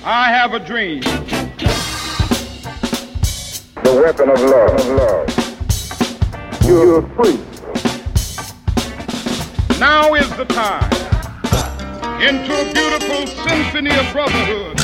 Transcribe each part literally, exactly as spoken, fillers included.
I have a dream. The weapon of love. Of love. You are free. Now is the time into a beautiful symphony of brotherhood.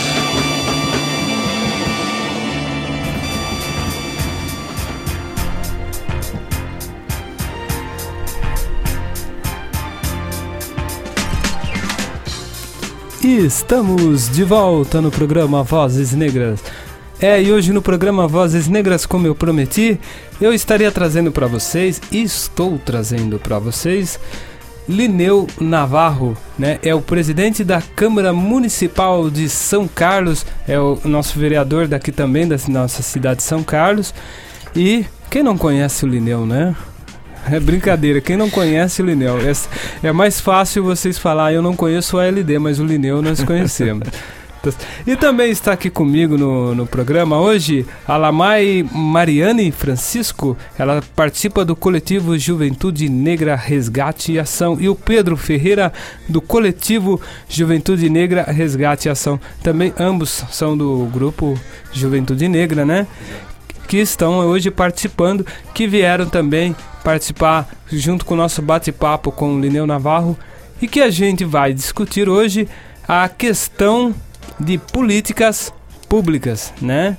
E estamos de volta no programa Vozes Negras. É, e hoje no programa Vozes Negras, como eu prometi, eu estaria trazendo para vocês, e estou trazendo para vocês, Lineu Navarro, né? É o presidente da Câmara Municipal de São Carlos, é o nosso vereador daqui também, da nossa cidade de São Carlos. E quem não conhece o Lineu, né? É brincadeira, quem não conhece o Lineu, é, é mais fácil vocês falar, eu não conheço o A L D, mas o Lineu nós conhecemos. E também está aqui comigo no, no programa hoje a Lamai Mariane Francisco, ela participa do coletivo Juventude Negra Resgate e Ação, e o Pedro Ferreira do coletivo Juventude Negra Resgate e Ação, também ambos são do grupo Juventude Negra, né? Que estão hoje participando, que vieram também participar junto com o nosso bate-papo com o Lineu Navarro, e que a gente vai discutir hoje a questão de políticas públicas, né?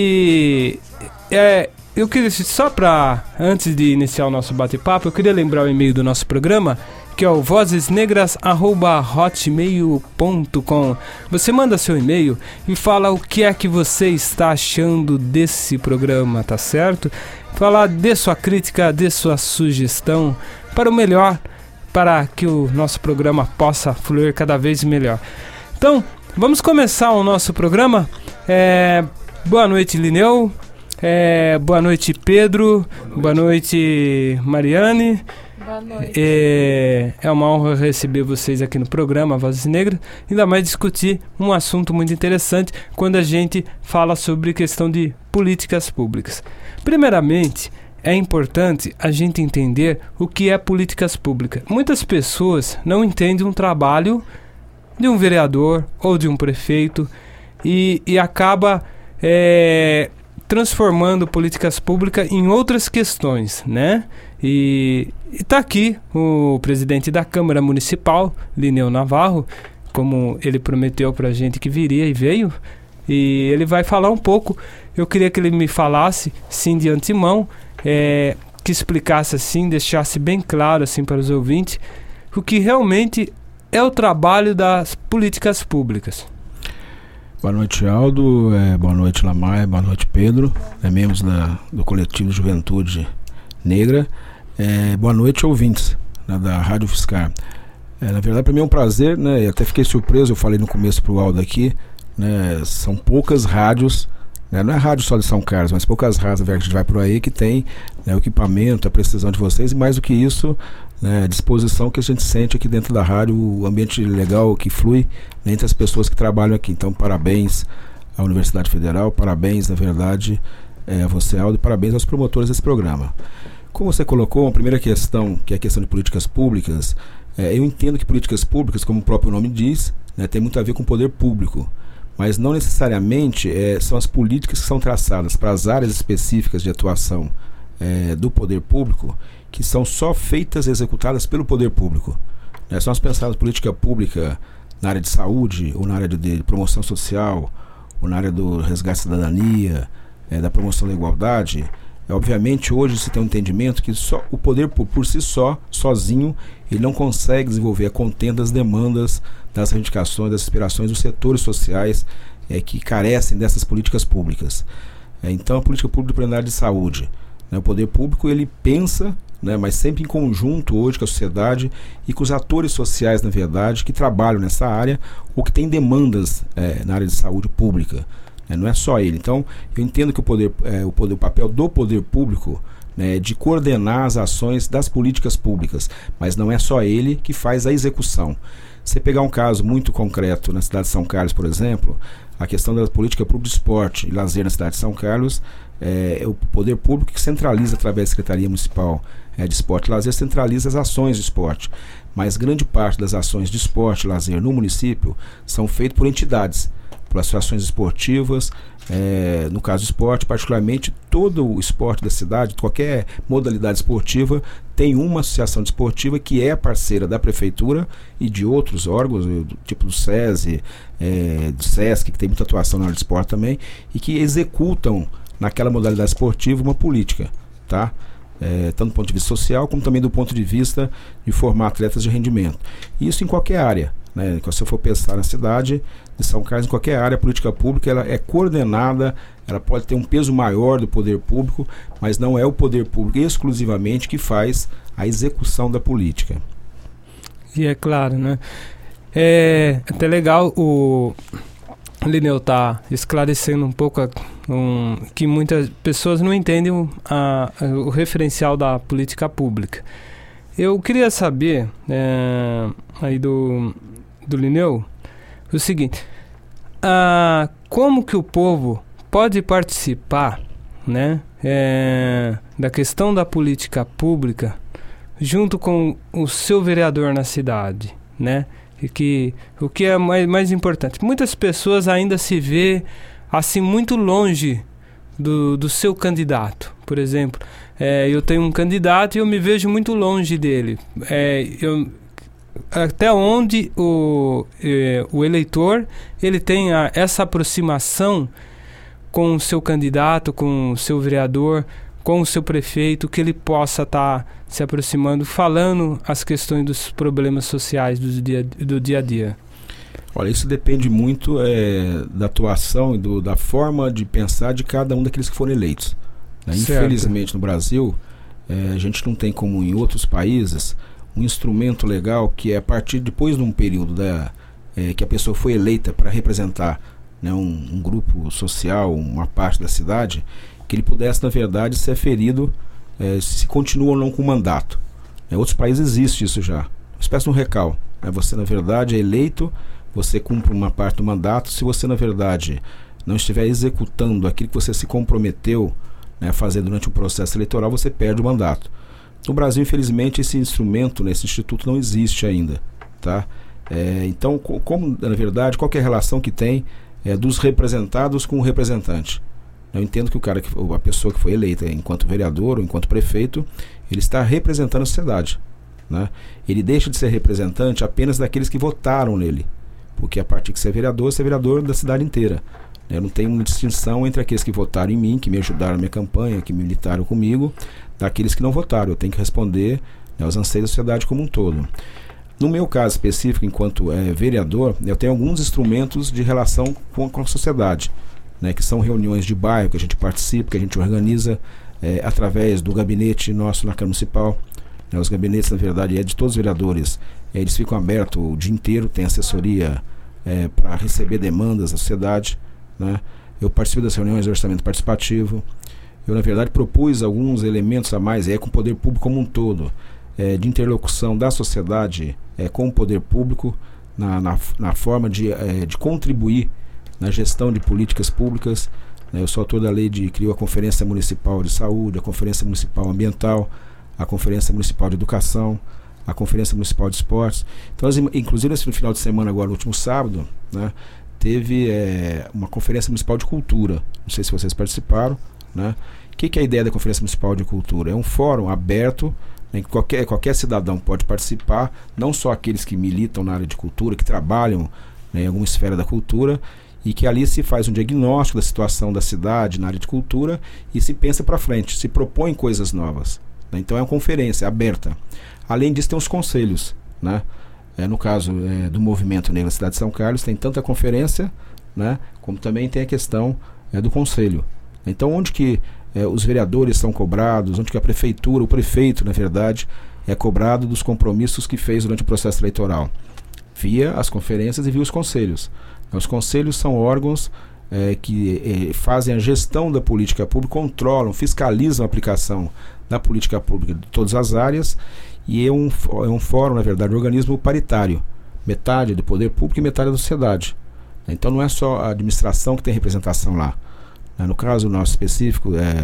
E é, eu queria, só para, antes de iniciar o nosso bate-papo, eu queria lembrar o e-mail do nosso programa, que é o vozes negras arroba hotmail ponto com. Você manda seu e-mail e fala o que é que você está achando desse programa, tá certo? Fala, dê sua crítica, dê sua sugestão para o melhor, para que o nosso programa possa fluir cada vez melhor. Então, vamos começar o nosso programa. É, boa noite, Lineu. É, boa noite, Pedro. Boa noite, Mariane. Boa noite. É, é uma honra receber vocês aqui no programa Vozes Negras, ainda mais discutir um assunto muito interessante quando a gente fala sobre questão de políticas públicas. Primeiramente, é importante a gente entender o que é políticas públicas. Muitas pessoas não entendem um trabalho de um vereador ou de um prefeito e, e acaba é, transformando políticas públicas em outras questões, né? E está aqui o presidente da Câmara Municipal, Lineu Navarro, como ele prometeu para a gente que viria e veio, e ele vai falar um pouco. Eu queria que ele me falasse, sim, de antemão, é, que explicasse assim, deixasse bem claro assim para os ouvintes o que realmente é o trabalho das políticas públicas. Boa noite, Aldo. É, boa noite, Lamar. Boa noite, Pedro. É, membros da, do coletivo Juventude Negra. É, boa noite, ouvintes, né, da Rádio Fiscar. É, na verdade, para mim é um prazer, né? E até fiquei surpreso, eu falei no começo pro Aldo aqui, né? São poucas rádios, né, não é rádio só de São Carlos, mas poucas rádios que a gente vai por aí que tem, né, o equipamento, a precisão de vocês, e mais do que isso, né, a disposição que a gente sente aqui dentro da rádio, o ambiente legal que flui, né, entre as pessoas que trabalham aqui. Então, parabéns à Universidade Federal, parabéns, na verdade, é, a você, Aldo, e parabéns aos promotores desse programa. Como você colocou, a primeira questão, que é a questão de políticas públicas, é, eu entendo que políticas públicas, como o próprio nome diz, né, tem muito a ver com o poder público, mas não necessariamente é, são as políticas que são traçadas para as áreas específicas de atuação é, do poder público, que são só feitas e executadas pelo poder público. Né, se nós pensarmos política pública na área de saúde, ou na área de, de promoção social, ou na área do resgate da cidadania, é, da promoção da igualdade, é, obviamente hoje se tem um entendimento que só o poder por, por si só, sozinho, ele não consegue desenvolver a contenda das demandas, das reivindicações, das aspirações dos setores sociais é, que carecem dessas políticas públicas. É, então a política pública na área de saúde, né, o poder público ele pensa, né, mas sempre em conjunto hoje com a sociedade e com os atores sociais, na verdade, que trabalham nessa área ou que têm demandas é, na área de saúde pública. É, não é só ele. Então, eu entendo que o, poder, é, o, poder, o papel do poder público, né, é de coordenar as ações das políticas públicas, mas não é só ele que faz a execução. Você pegar um caso muito concreto na cidade de São Carlos, por exemplo, a questão da política pública de esporte e lazer na cidade de São Carlos, é, é o poder público que centraliza através da Secretaria Municipal é, de esporte e lazer centraliza as ações de esporte, mas grande parte das ações de esporte e lazer no município são feitas por entidades, por associações esportivas, é, no caso do esporte, particularmente todo o esporte da cidade, qualquer modalidade esportiva, tem uma associação desportiva que é parceira da prefeitura e de outros órgãos, tipo do SESI, é, do SESC, que tem muita atuação na área de esporte também, e que executam naquela modalidade esportiva uma política, tá? É, tanto do ponto de vista social, como também do ponto de vista de formar atletas de rendimento. Isso em qualquer área, né? Se eu for pensar na cidade de São Carlos, em qualquer área, a política pública ela é coordenada, ela pode ter um peso maior do poder público, mas não é o poder público exclusivamente que faz a execução da política. E é claro, né? É até legal o Lineu tá esclarecendo um pouco a, um, que muitas pessoas não entendem o, a, o referencial da política pública. Eu queria saber é, aí do, do Lineu o seguinte, a, como que o povo pode participar, né, é, da questão da política pública junto com o seu vereador na cidade, né? E que, o que é mais, mais importante, muitas pessoas ainda se vê assim muito longe do, do seu candidato. Por exemplo, é, eu tenho um candidato e eu me vejo muito longe dele. É, eu, até onde o, é, o eleitor ele tem a, essa aproximação com o seu candidato, com o seu vereador, com o seu prefeito, que ele possa estar tá se aproximando, falando as questões dos problemas sociais do dia, do dia a dia? Olha, isso depende muito é, da atuação e do, da forma de pensar de cada um daqueles que foram eleitos, né? Infelizmente no Brasil, é, a gente não tem, como em outros países, um instrumento legal que é a partir, depois de um período da, é, que a pessoa foi eleita para representar, né, um, um grupo social, uma parte da cidade, que ele pudesse, na verdade, ser ferido é, se continua ou não com o mandato. Em outros países existe isso já. Uma espécie de um recal. Né? Você, na verdade, é eleito, você cumpre uma parte do mandato. Se você, na verdade, não estiver executando aquilo que você se comprometeu, né, a fazer durante o processo eleitoral, você perde o mandato. No Brasil, infelizmente, esse instrumento, né, esse instituto não existe ainda. Tá? É, então, co- como, na verdade, qualquer relação que tem é dos representados com o representante. Eu entendo que o cara, que, a pessoa que foi eleita enquanto vereador ou enquanto prefeito, ele está representando a sociedade, né? Ele deixa de ser representante apenas daqueles que votaram nele, porque a partir que você é vereador, você é vereador da cidade inteira. Eu não tenho uma distinção entre aqueles que votaram em mim, que me ajudaram na minha campanha, que militaram comigo, daqueles que não votaram. Eu tenho que responder, né, aos anseios da sociedade como um todo. No meu caso específico, enquanto é, vereador, eu tenho alguns instrumentos de relação com, com a sociedade, né, que são reuniões de bairro que a gente participa, que a gente organiza é, através do gabinete nosso na Câmara Municipal. Né, os gabinetes, na verdade, é de todos os vereadores. É, eles ficam abertos o dia inteiro, tem assessoria é, para receber demandas da sociedade. Né. Eu participo das reuniões de orçamento participativo. Eu, na verdade, propus alguns elementos a mais, é com o poder público como um todo, é, de interlocução da sociedade é, com o poder público, na, na, na forma de, é, de contribuir na gestão de políticas públicas. Né, eu sou autor da lei de criou a Conferência Municipal de Saúde, a Conferência Municipal Ambiental, a Conferência Municipal de Educação, a Conferência Municipal de Esportes. Então, inclusive, no final de semana, agora, no último sábado, né, teve é, uma Conferência Municipal de Cultura. Não sei se vocês participaram. Né? O que, que é a ideia da Conferência Municipal de Cultura? É um fórum aberto, né, que qualquer, qualquer cidadão pode participar, não só aqueles que militam na área de cultura, que trabalham, né, em alguma esfera da cultura, e que ali se faz um diagnóstico da situação da cidade na área de cultura e se pensa para frente, se propõe coisas novas. Né? Então é uma conferência aberta. Além disso, tem os conselhos. Né? É, no caso é, do movimento negro na cidade de São Carlos, tem tanto a conferência, né, como também tem a questão é, do conselho. Então, onde que é, os vereadores são cobrados, onde que a prefeitura, o prefeito, na verdade, é cobrado dos compromissos que fez durante o processo eleitoral? Via as conferências e via os conselhos. Os conselhos são órgãos é, que é, fazem a gestão da política pública, controlam, fiscalizam a aplicação da política pública de todas as áreas, e é um, é um fórum, na verdade, um organismo paritário. Metade do poder público e metade da sociedade. Então não é só a administração que tem representação lá. No caso nosso específico, é,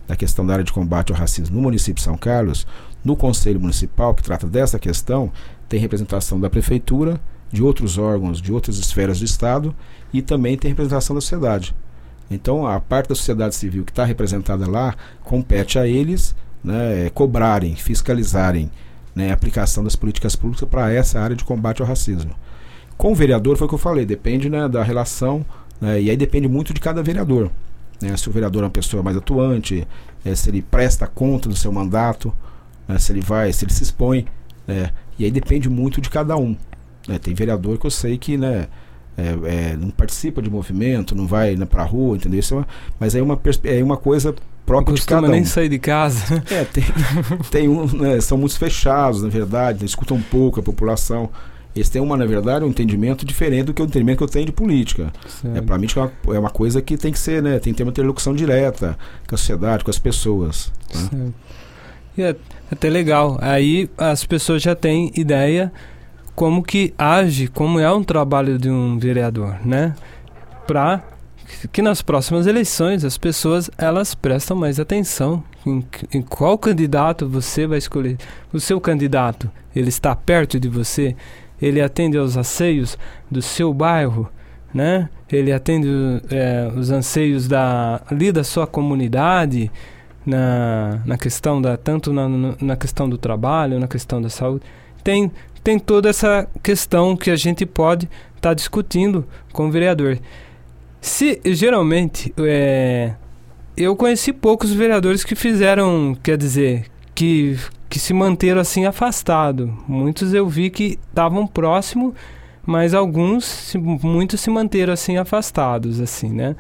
da questão da área de combate ao racismo no município de São Carlos, no Conselho Municipal, que trata dessa questão, tem representação da Prefeitura, de outros órgãos, de outras esferas do Estado, e também tem representação da sociedade. Então, a parte da sociedade civil que está representada lá, compete a eles, né, cobrarem, fiscalizarem, né, a aplicação das políticas públicas para essa área de combate ao racismo. Com o vereador, foi o que eu falei, depende, né, da relação, né, e aí depende muito de cada vereador. Né, se o vereador é uma pessoa mais atuante, é, se ele presta conta do seu mandato, né, se ele vai, se ele se expõe, né, e aí depende muito de cada um. Né, tem vereador que eu sei que, né, é, é, não participa de movimento, não vai, né, para a rua, entendeu? Isso é uma, mas é uma, é uma coisa própria de cada um. Nem sair de casa. É, tem, tem um, né, são muito fechados, na verdade, né, escutam um pouco a população. Eles têm, uma, na verdade, um entendimento diferente do que o entendimento que eu tenho de política. É, para mim, é uma, é uma coisa que tem que ser, né, tem que ter uma interlocução direta com a sociedade, com as pessoas. Né? E é até legal. Aí as pessoas já têm ideia como que age, como é um trabalho de um vereador, né? Para que nas próximas eleições as pessoas elas prestam mais atenção em, em qual candidato você vai escolher. O seu candidato, ele está perto de você? Ele atende aos anseios do seu bairro, né? Ele atende é, os anseios da, ali da sua comunidade, na, na questão da, tanto na, na questão do trabalho, na questão da saúde. Tem, tem toda essa questão que a gente pode estar tá discutindo com o vereador. Se, geralmente, é, eu conheci poucos vereadores que fizeram, quer dizer, que, que se manteram assim afastados. Muitos eu vi que estavam próximos, mas alguns, se, muitos se manteram assim afastados, assim, né?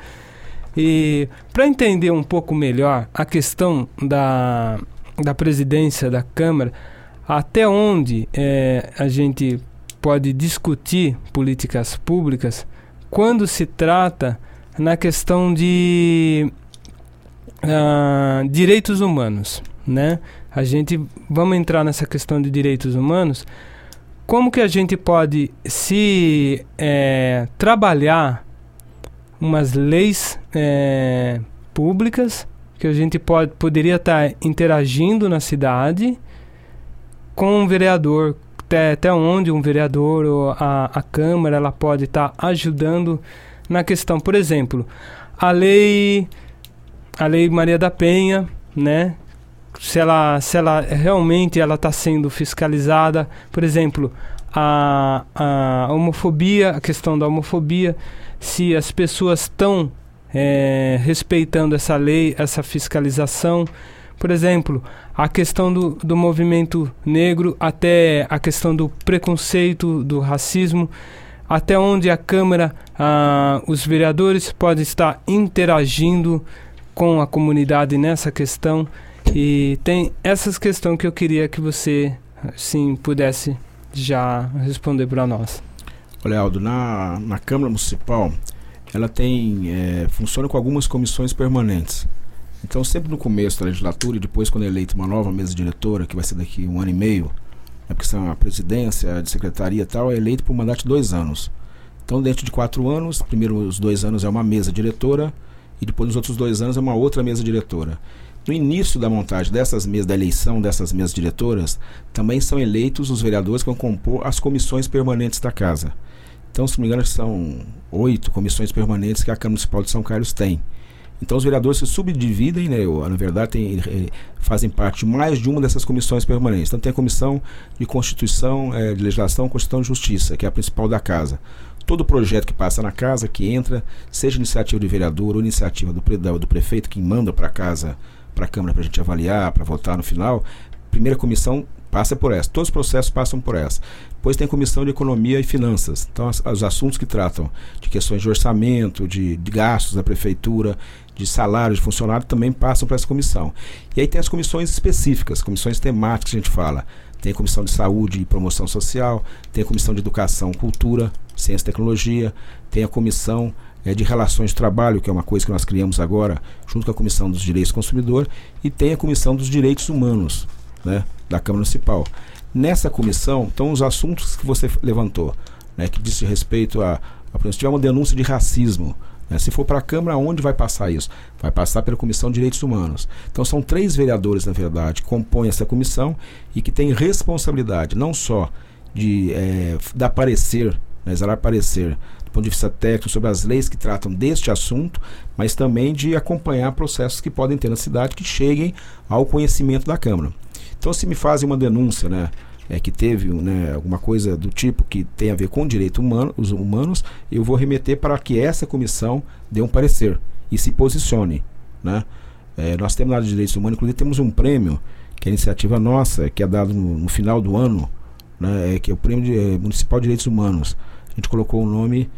E para entender um pouco melhor a questão da, da presidência da Câmara, até onde é, a gente pode discutir políticas públicas quando se trata na questão de uh, direitos humanos, né? A gente, vamos entrar nessa questão de direitos humanos. Como que a gente pode se é, trabalhar umas leis é, públicas que a gente pode, poderia estar interagindo na cidade com um vereador, até, até onde um vereador ou a, a Câmara ela pode estar ajudando na questão, por exemplo, a lei a lei Maria da Penha, né? Se ela, se ela realmente ela está sendo fiscalizada, por exemplo, a, a homofobia, a questão da homofobia, se as pessoas estão é, respeitando essa lei, essa fiscalização. Por exemplo, a questão do, do movimento negro, até a questão do preconceito, do racismo, até onde a Câmara, ah, os vereadores podem estar interagindo com a comunidade nessa questão. E tem essas questões que eu queria que você, sim, pudesse já responder para nós. Olha, Aldo, na, na Câmara Municipal, ela tem, é, funciona com algumas comissões permanentes. Então, sempre no começo da legislatura e depois, quando é eleita uma nova mesa diretora, que vai ser daqui um ano e meio, né, porque são a presidência, a secretaria e tal, é eleito por um mandato de dois anos. Então, dentro de quatro anos, primeiro os dois anos é uma mesa diretora e depois nos outros dois anos é uma outra mesa diretora. No início da montagem dessas mesas, da eleição dessas mesas diretoras, também são eleitos os vereadores que vão compor as comissões permanentes da casa. Então, se não me engano, são oito comissões permanentes que a Câmara Municipal de São Carlos tem. Então, os vereadores se subdividem, né, ou, na verdade, tem, fazem parte de mais de uma dessas comissões permanentes. Então, tem a Comissão de Constituição, é, de Legislação, Constituição e Justiça, que é a principal da casa. Todo projeto que passa na casa, que entra, seja iniciativa do vereador ou iniciativa do, pre, do prefeito, que manda para a casa, para a Câmara, para a gente avaliar, para votar no final, a primeira comissão passa por essa. Todos os processos passam por essa. Depois tem a Comissão de Economia e Finanças. Então, as, os assuntos que tratam de questões de orçamento, de, de gastos da prefeitura, de salários de funcionário, também passam para essa comissão. E aí tem as comissões específicas, comissões temáticas, a gente fala. Tem a Comissão de Saúde e Promoção Social, tem a Comissão de Educação, Cultura, Ciência e Tecnologia, tem a Comissão é, de Relações de Trabalho, que é uma coisa que nós criamos agora, junto com a Comissão dos Direitos do Consumidor, e tem a Comissão dos Direitos Humanos, né, da Câmara Municipal. Nessa comissão estão os assuntos que você levantou, né, que diz respeito a, a, por exemplo, se tiver uma denúncia de racismo, Né? Se for para a Câmara, onde vai passar isso? Vai passar pela Comissão de Direitos Humanos. Então são três vereadores, na verdade, que compõem essa comissão e que têm responsabilidade não só de é, dar parecer, né, exalar parecer do ponto de vista técnico sobre as leis que tratam deste assunto, mas também de acompanhar processos que podem ter na cidade que cheguem ao conhecimento da Câmara. Então, se me fazem uma denúncia, né, é, que teve, né, alguma coisa do tipo que tem a ver com direitos humano, os humanos, eu vou remeter para que essa comissão dê um parecer e se posicione. Né? É, nós temos na área de direitos humanos, inclusive temos um prêmio, que é a iniciativa nossa, que é dado no, no final do ano, né, é, que é o Prêmio de, é, Municipal de Direitos Humanos. A gente colocou o nome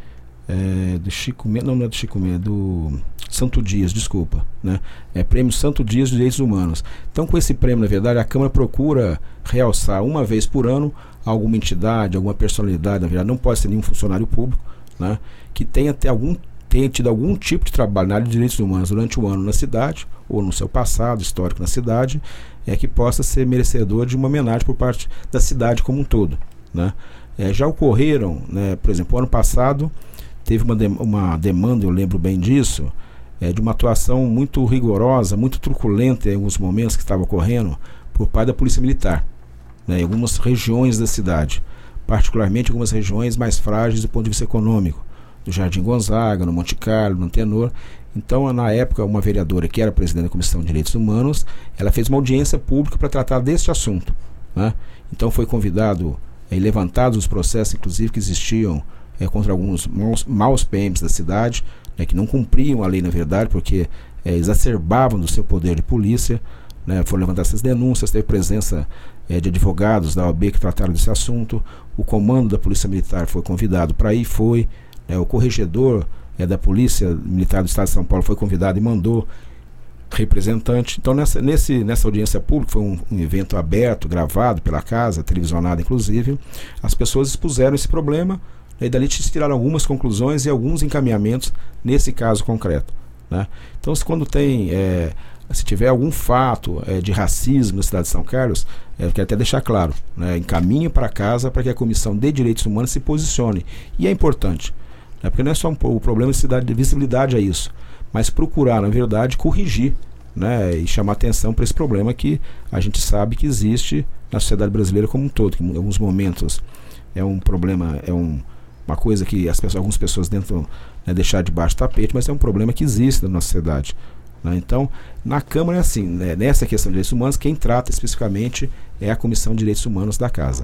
é, do Chico Mendes, não, não é do Chico Mendes, é do Santo Dias, desculpa, né? É Prêmio Santo Dias de Direitos Humanos. Então, com esse prêmio, na verdade, a Câmara procura realçar uma vez por ano alguma entidade, alguma personalidade, na verdade, não pode ser nenhum funcionário público, né, que tenha, ter algum, tenha tido algum tipo de trabalho na área de direitos humanos durante o ano na cidade, ou no seu passado histórico na cidade, é que possa ser merecedor de uma homenagem por parte da cidade como um todo. Né? É, já ocorreram, né, por exemplo, ano passado, teve uma, de, uma demanda, eu lembro bem disso, é, de uma atuação muito rigorosa, muito truculenta em alguns momentos que estava ocorrendo por parte da Polícia Militar, né, em algumas regiões da cidade, particularmente algumas regiões mais frágeis do ponto de vista econômico, do Jardim Gonzaga, no Monte Carlo, no Antenor. Então, na época, uma vereadora que era presidente da Comissão de Direitos Humanos, ela fez uma audiência pública para tratar deste assunto. Né? Então, foi convidado e é, levantados os processos, inclusive, que existiam é, contra alguns maus, maus P Ms da cidade, né, que não cumpriam a lei, na verdade, porque é, exacerbavam do seu poder de polícia. Né? Foram levantadas essas denúncias, teve presença é, de advogados da O A B que trataram desse assunto. O comando da Polícia Militar foi convidado para ir, foi. É, o corregedor é, da Polícia Militar do Estado de São Paulo foi convidado e mandou representante. Então, nessa, nesse, nessa audiência pública, foi um, um evento aberto, gravado pela casa, televisionado inclusive, as pessoas expuseram esse problema, né, e dali se tiraram algumas conclusões e alguns encaminhamentos nesse caso concreto. Né? Então, se quando tem, é, se tiver algum fato é, de racismo na cidade de São Carlos, é, eu quero até deixar claro, né, encaminhe para casa para que a Comissão de Direitos Humanos se posicione. E é importante, né, porque não é só um, o problema de cidade de visibilidade, é isso, mas procurar, na verdade, corrigir, né, e chamar atenção para esse problema que a gente sabe que existe na sociedade brasileira como um todo, que em alguns momentos é um problema, é um, uma coisa que as pessoas, algumas pessoas tentam, né, deixar debaixo do tapete, mas é um problema que existe na nossa sociedade. Né? Então, na Câmara é assim, né, nessa questão de direitos humanos, quem trata especificamente é a Comissão de Direitos Humanos da Casa.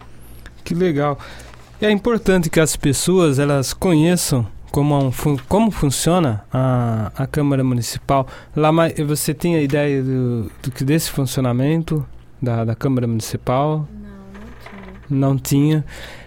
Que legal. É importante que as pessoas elas conheçam como, um, como funciona a, a Câmara Municipal. Lá, você tinha ideia do, do, desse funcionamento da, da Câmara Municipal? Não, não tinha. Não tinha.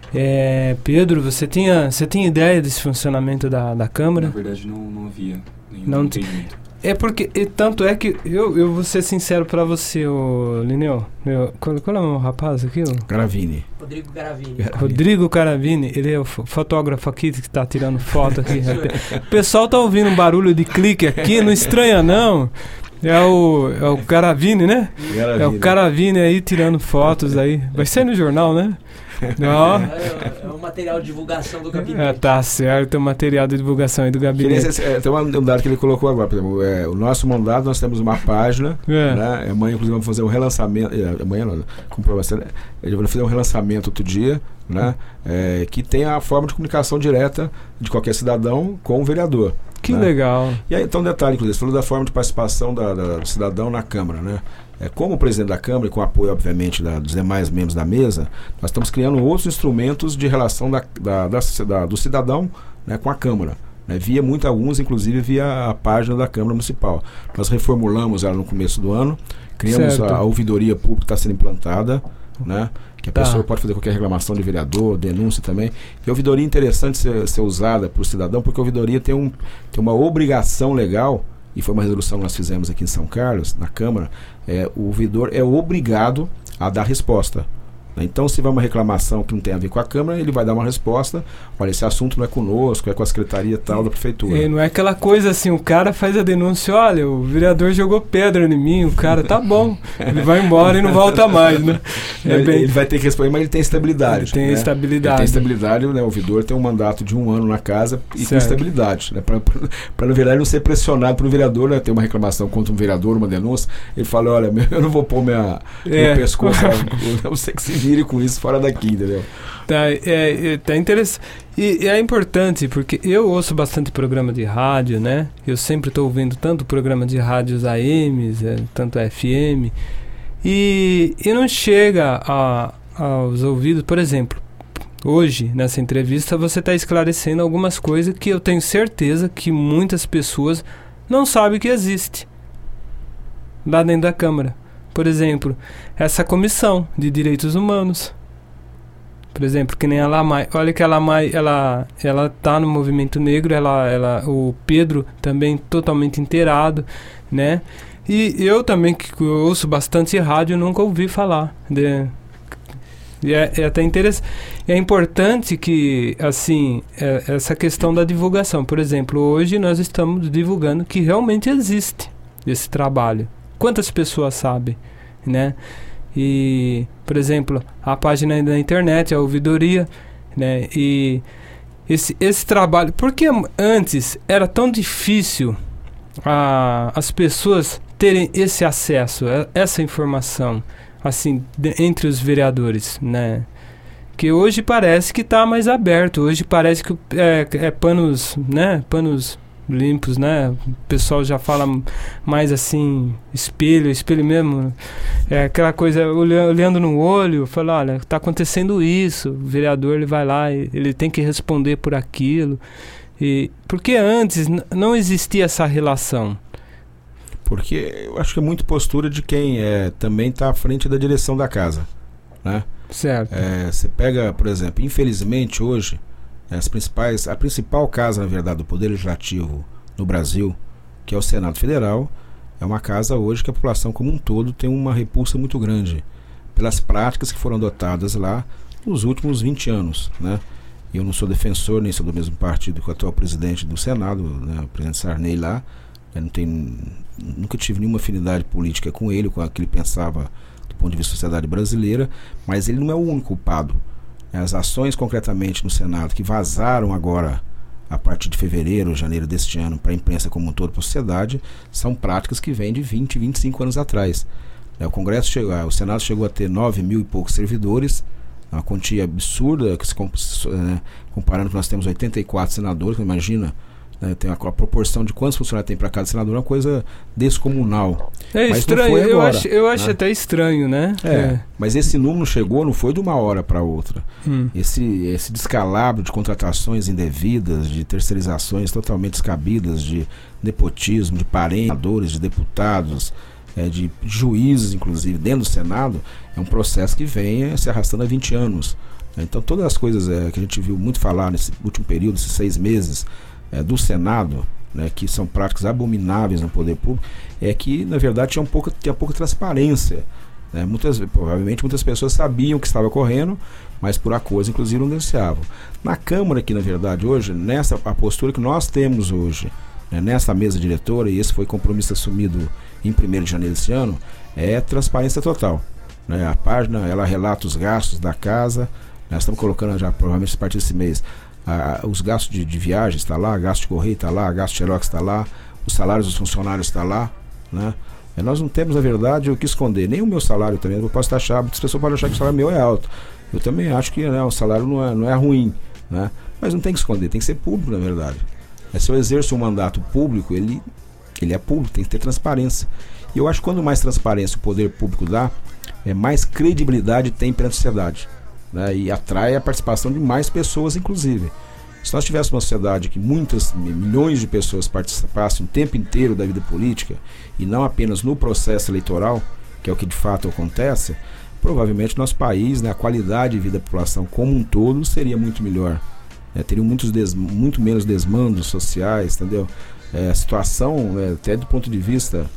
É, Pedro, você tinha, você tinha ideia desse funcionamento da, da Câmara? Na verdade, não, não havia nenhum não entendimento. É porque, e tanto é que, eu, eu vou ser sincero pra você, ô Lineu, eu, qual, qual é o meu rapaz aqui? Ô? Garavini. Rodrigo Garavini. Rodrigo Garavini, ele é o fotógrafo aqui que tá tirando foto aqui. O pessoal tá ouvindo um barulho de clique aqui, não estranha não. É o, é o Garavini, né? Garavini. É o Garavini aí tirando fotos aí. Vai ser no jornal, né? Não. É, é um material de divulgação do gabinete. É, tá certo, é um material de divulgação aí do gabinete. Esse, é, tem um dado que ele colocou agora, por exemplo, é, o nosso mandado, nós temos uma página, é. Né? Amanhã, inclusive, vamos fazer um relançamento. É, amanhã, não, comprovação, eu vou fazer um relançamento outro dia, né? É, que tem a forma de comunicação direta de qualquer cidadão com o vereador. Que né? Legal. E aí, então, um detalhe, inclusive, você falou da forma de participação da, da, do cidadão na Câmara, né? É, como presidente da Câmara e com apoio, obviamente, da, dos demais membros da mesa, nós estamos criando outros instrumentos de relação da, da, da, da, do cidadão, né, com a Câmara. Né, via muito alguns, inclusive, via a página da Câmara Municipal. Nós reformulamos ela no começo do ano, criamos a, a ouvidoria pública que está sendo implantada, né, que a tá. pessoa pode fazer qualquer reclamação de vereador, denúncia também. E a ouvidoria é interessante ser, ser usada para o cidadão, porque a ouvidoria tem, um, tem uma obrigação legal, e foi uma resolução que nós fizemos aqui em São Carlos, na Câmara, é, o ouvidor é obrigado a dar resposta. Então, se vai uma reclamação que não tem a ver com a Câmara, ele vai dar uma resposta. Olha, esse assunto não é conosco, é com a Secretaria tal da Prefeitura. E não é aquela coisa assim, o cara faz a denúncia, olha, o vereador jogou pedra em mim, o cara tá bom, ele vai embora e não volta mais, né? É ele, bem... ele vai ter que responder, mas ele tem estabilidade. Ele tem né? estabilidade. Ele tem estabilidade, né? O ouvidor tem um mandato de um ano na casa e certo. com estabilidade. Né? Para, na verdade, não ser pressionado pelo vereador, né? Ter uma reclamação contra um vereador, uma denúncia, ele fala, olha, eu não vou pôr minha, é. meu pescoço, eu sei que se vire com isso fora daqui, entendeu? Tá, é, é, tá interessante. E, e é importante, porque eu ouço bastante programa de rádio, né? Eu sempre estou ouvindo tanto programa de rádios A Ms, é, tanto F M, e, e não chega a, aos ouvidos, por exemplo, hoje, nessa entrevista, você está esclarecendo algumas coisas que eu tenho certeza que muitas pessoas não sabem que existe lá dentro da Câmara. Por exemplo, essa comissão de direitos humanos. Por exemplo, que nem a Lamai. Olha que a Lamai, ela ela tá no movimento negro, ela, ela, o Pedro também totalmente inteirado, né? E eu também, que eu ouço bastante rádio, nunca ouvi falar. De, e é, é até interessante. É importante que, assim, é, essa questão da divulgação. Por exemplo, hoje nós estamos divulgando que realmente existe esse trabalho. Quantas pessoas sabem, né? E, por exemplo, a página da internet, a ouvidoria, né? E esse, esse trabalho... Porque antes era tão difícil a, as pessoas terem esse acesso, a, essa informação, assim, de, entre os vereadores, né? Que hoje parece que está mais aberto. Hoje parece que é, é panos, né? Panos... limpos, né? O pessoal já fala mais assim, espelho, espelho mesmo. É aquela coisa, olhando no olho, fala, olha, tá acontecendo isso. O vereador, ele vai lá, ele tem que responder por aquilo. E porque antes n- não existia essa relação. Porque eu acho que é muito postura de quem é, também está à frente da direção da casa, né? Certo. É, você pega, por exemplo, infelizmente hoje, As principais, a principal casa, na verdade, do Poder Legislativo no Brasil, que é o Senado Federal, é uma casa hoje que a população como um todo tem uma repulsa muito grande pelas práticas que foram adotadas lá nos últimos vinte anos, né? Eu não sou defensor, nem sou do mesmo partido que o atual presidente do Senado, né, o presidente Sarney lá. Eu não tenho, nunca tive nenhuma afinidade política com ele, com o que ele pensava do ponto de vista da sociedade brasileira, mas ele não é o único culpado. As ações concretamente no Senado que vazaram agora a partir de fevereiro, janeiro deste ano para a imprensa como um todo, para a sociedade, são práticas que vêm de vinte, vinte e cinco anos atrás. O Congresso chegou, o Senado chegou a ter nove mil e poucos servidores, uma quantia absurda, que se, né, comparando que nós temos oitenta e quatro senadores, imagina, né, tem a, a proporção de quantos funcionários tem para cada senador, é uma coisa descomunal. É mas estranho, não foi eu agora, acho, eu acho né? até estranho, né? É, é, mas esse número chegou, não foi de uma hora para outra. Hum. Esse, esse descalabro de contratações indevidas, de terceirizações totalmente descabidas, de nepotismo, de parentes, de deputados, é, de juízes, inclusive, dentro do Senado, é um processo que vem é, se arrastando há vinte anos. Então, todas as coisas é, que a gente viu muito falar nesse último período, esses seis meses, é, do Senado, né, que são práticas abomináveis no poder público, é que, na verdade, tinha, um pouco, tinha pouca transparência. Né? Muitas, provavelmente, muitas pessoas sabiam o que estava ocorrendo, mas por acordo, inclusive, não denunciavam. Na Câmara, aqui, na verdade, hoje, nessa a postura que nós temos hoje, né, nessa mesa diretora, e esse foi compromisso assumido em primeiro de janeiro desse ano, é transparência total. Né? A página, ela relata os gastos da casa, nós estamos colocando já, provavelmente, a partir desse mês, a, os gastos de, de viagem está lá, gasto de correio está lá, gasto de xerox está lá, os salários dos funcionários está lá, né? E nós não temos, na verdade, o que esconder, nem o meu salário também, eu posso achar, muitas pessoas podem achar que o salário meu é alto, eu também acho que, né, o salário não é, não é ruim, né? Mas não tem que esconder, tem que ser público, na verdade. É, se eu exerço um mandato público, ele, ele é público, tem que ter transparência. E eu acho que quando mais transparência o poder público dá, é, mais credibilidade tem perante a sociedade. Né, e atrai a participação de mais pessoas, inclusive. Se nós tivéssemos uma sociedade que muitas, milhões de pessoas participassem o tempo inteiro da vida política e não apenas no processo eleitoral, que é o que de fato acontece, provavelmente nosso país, né, a qualidade de vida da população como um todo seria muito melhor. Né, teria muitos des, muito menos desmandos sociais, entendeu? É, a situação, é, até do ponto de vista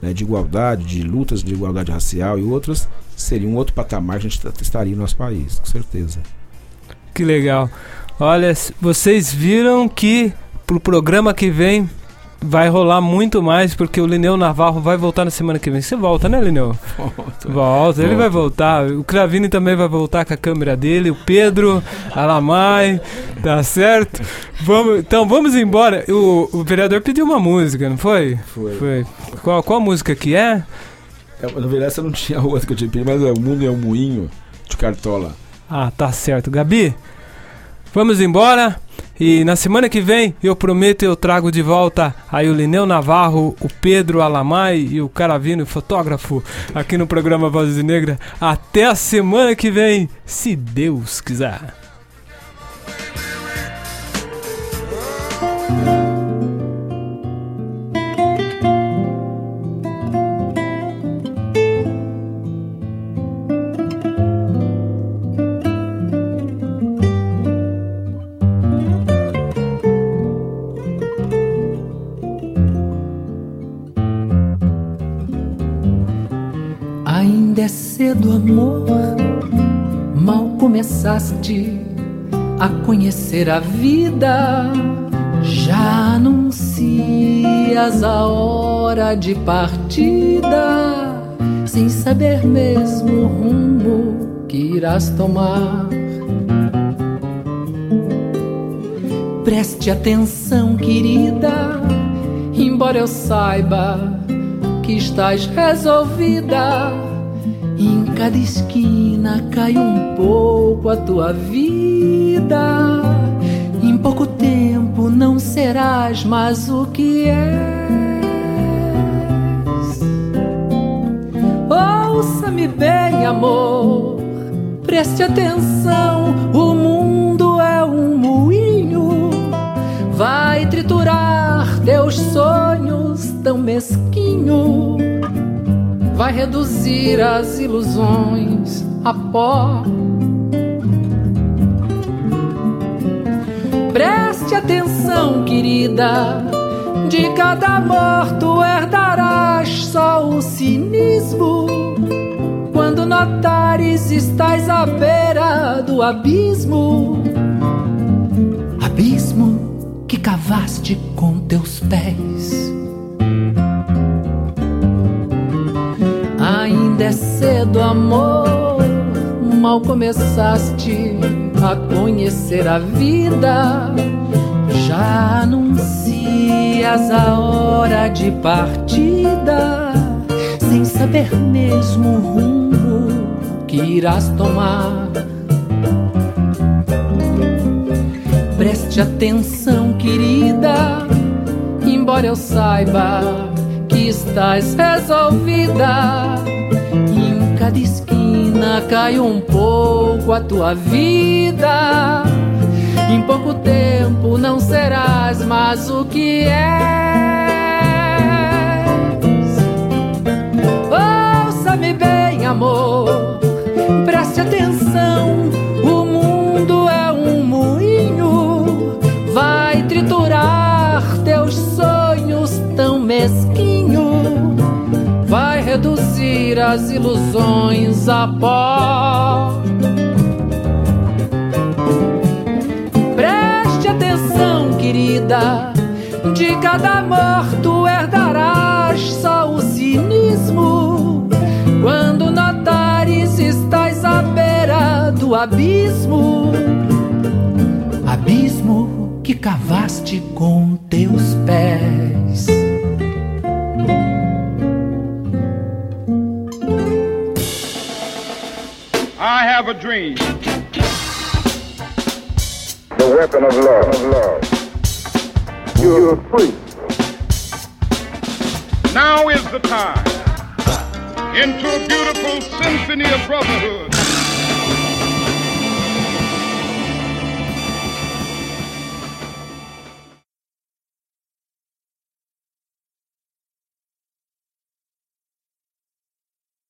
né, de igualdade, de lutas de igualdade racial e outras, seria um outro patamar que a gente estaria no nosso país, com certeza. Que legal. Olha, vocês viram que pro programa que vem vai rolar muito mais, porque o Lineu Navarro vai voltar na semana que vem. Você volta, né, Lineu? Volta. Volta, ele vai voltar. O Cravini também vai voltar com a câmera dele. O Pedro, a Lamai, tá certo? Vamos, então vamos embora. O, o vereador pediu uma música, não foi? Foi. Foi. Qual, qual música que é? É, na verdade, essa não tinha outra que eu tinha pedido, mas é O Mundo é um Moinho, de Cartola. Ah, tá certo. Gabi, vamos embora. E na semana que vem, eu prometo, eu trago de volta aí o Lineu Navarro, o Pedro Alamai e o Caravino, fotógrafo, aqui no programa Vozes Negras. Até a semana que vem, se Deus quiser. Ainda é cedo, amor, mal começaste a conhecer a vida, já anuncias a hora de partida, sem saber mesmo o rumo que irás tomar. Preste atenção, querida, embora eu saiba que estás resolvida, em cada esquina cai um pouco a tua vida. Em pouco tempo não serás mais o que és. Ouça-me bem, amor, preste atenção, o mundo é um moinho, vai triturar teus sonhos tão mesquinho, vai reduzir as ilusões a pó. Preste atenção, querida, de cada amor tu herdarás só o cinismo. Quando notares estás à beira do abismo, abismo que cavaste com teus pés. Ainda é cedo, amor, mal começaste a conhecer a vida, já anuncias a hora de partida, sem saber mesmo o rumo que irás tomar. Preste atenção, querida, embora eu saiba que estás resolvida, em cada esquina cai um pouco a tua vida. Em pouco tempo não serás mais o que és. Ouça-me bem, amor, preste atenção, o mundo é um moinho, vai triturar teus sonhos tão mesquinho, vai reduzir as ilusões a pó. Preste atenção, querida, de cada amor tu herdarás só o cinismo. Quando notares estás à beira do abismo, abismo que cavaste com teus pés. I have a dream. The weapon of love. Of love. You're free. Now is the time into a beautiful symphony of brotherhood.